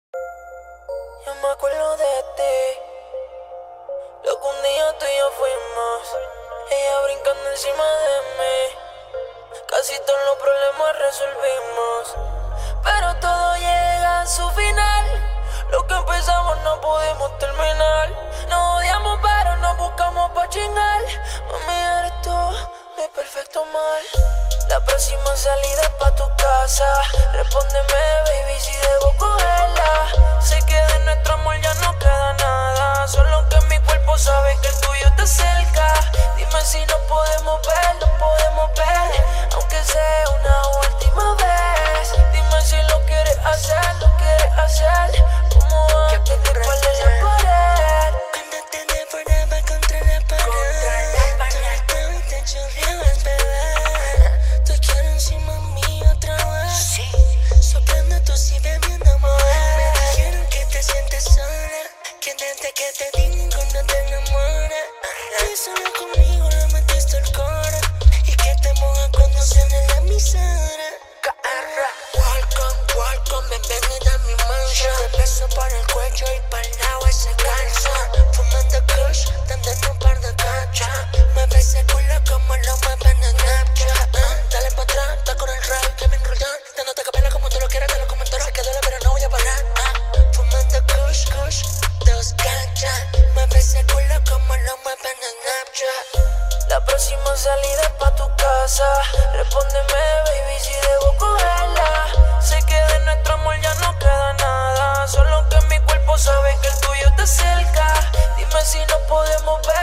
Yo me acuerdo de ti, lo que un día tú y yo fuimos. Ella brincando encima de mí, casi todos los problemas resolvimos. Pero todo llega a su final, lo que empezamos no pudimos terminar. Nos odiamos pero nos buscamos pa' chingar. Mami, eres tú, mi perfecto mal. La próxima salida es pa' tu casa. Respóndeme, baby, si debo cogerla. Sé que de nuestro amor ya no queda nada, solo que mi cuerpo sabe que el tuyo está cerca. Dime si nos podemos ver, aunque sea una última vez. Dime si lo quieres hacer, como antes de ponerle la pared. Cuando te devoraba contra la pared, tú te chorreabas, bebé. Tú quieres encima mío otra vez, soplando tú y bebiendo más. Me dijeron que te sientes sola, que desde que te di ninguno te enamora. Que solo conmigo le metiste el cora, y que te moja cuando suena la emisora. Welcome, bienvenida a mi mansión. Te beso para el cuello y para el lado ese calzón. Fumando kush, dándonos un par de cachas. Mueve ese culo como lo mueven en Snapchat. Dale pa' atrás, está con el rey, Kevin Roldán. Dándote capela como tú lo quieras, te lo comento. Se quedó la pero no voy a parar. Fumando kush, dos cachas. Mueve ese culo como lo mueven en Snapchat. La próxima salida es pa' tu casa. Respóndeme, baby, si debo cogerla. Sé que de nuestro amor ya no queda nada, solo que mi cuerpo sabe que el tuyo está cerca. Dime si nos podemos ver,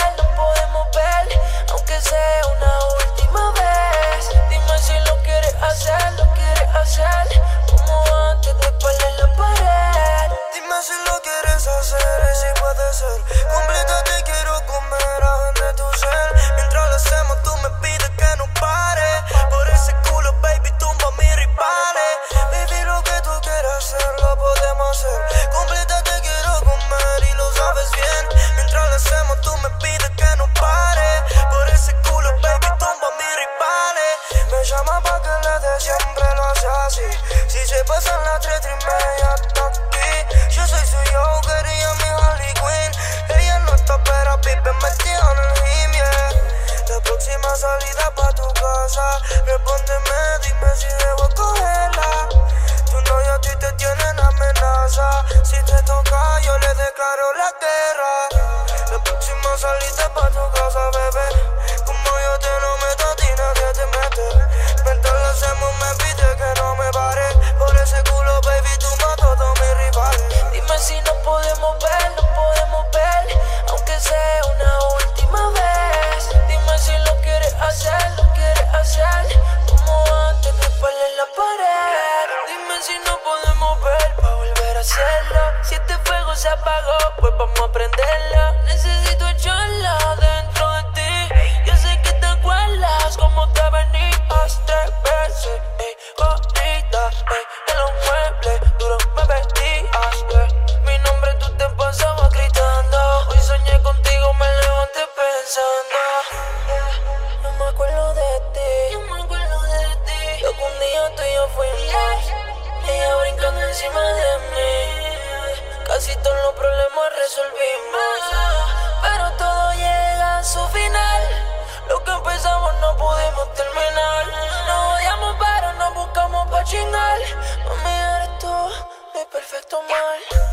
aunque sea una última vez. Dime si lo quieres hacer, como antes de ponerle la pared. Dime si lo quieres hacer y si puede ser. Completa te quiero comer de tu ser. Mientras lo hacemos tú me pides que no pare. Por ese culo baby tumba mi rivales. Baby lo que tú quieras hacer lo podemos hacer. Completa te quiero comer y lo sabes bien. Mientras lo hacemos tú me pides que no pare. Por ese culo baby tumba mi rivales. Me llama pa' que le dé, siempre lo hace así. Si se pasan las 3:30 hasta aquí. Yo soy su Joker y ella mi Harley Quinn. Ella no está pero pipe metida en el gym, yeah. La próxima salida pa' tu casa. Respóndeme, dime si debo cogerla. Tu novio a ti te tienen amenaza. Si te toca yo le declaro la guerra. La próxima salida pa' tu casa, bebé. Como yo te lo meto a ti nadie te mete. Mientras lo hacemos me pide que no me pare. Por ese culo baby tumba a todos mis rivales. Dime si nos podemos ver, aunque sea una última vez. Dime si lo quieres hacer, como antes de ponerle la pared. Dime si nos podemos ver pa' volver a hacerlo. Si este fuego se apagó, pues vamos a prenderlo. Necesito echarla dentro de ti. Yo sé que te acuerdas como te venías 3 veces, corrida, en los muebles, duro me vestías, yeah. Mi nombre tú te pasabas gritando. Hoy soñé contigo, me levanté pensando, yeah. Yo me acuerdo de ti, lo que un día tú y yo fuimos. Ella brincando encima de mí, casi todos los problemas resolvimos. Pero todo llega a su final, lo que empezamos no pudimos terminar. Nos odiamos pero nos buscamos pa' chingar. Mami, eres tú, mi perfecto mal.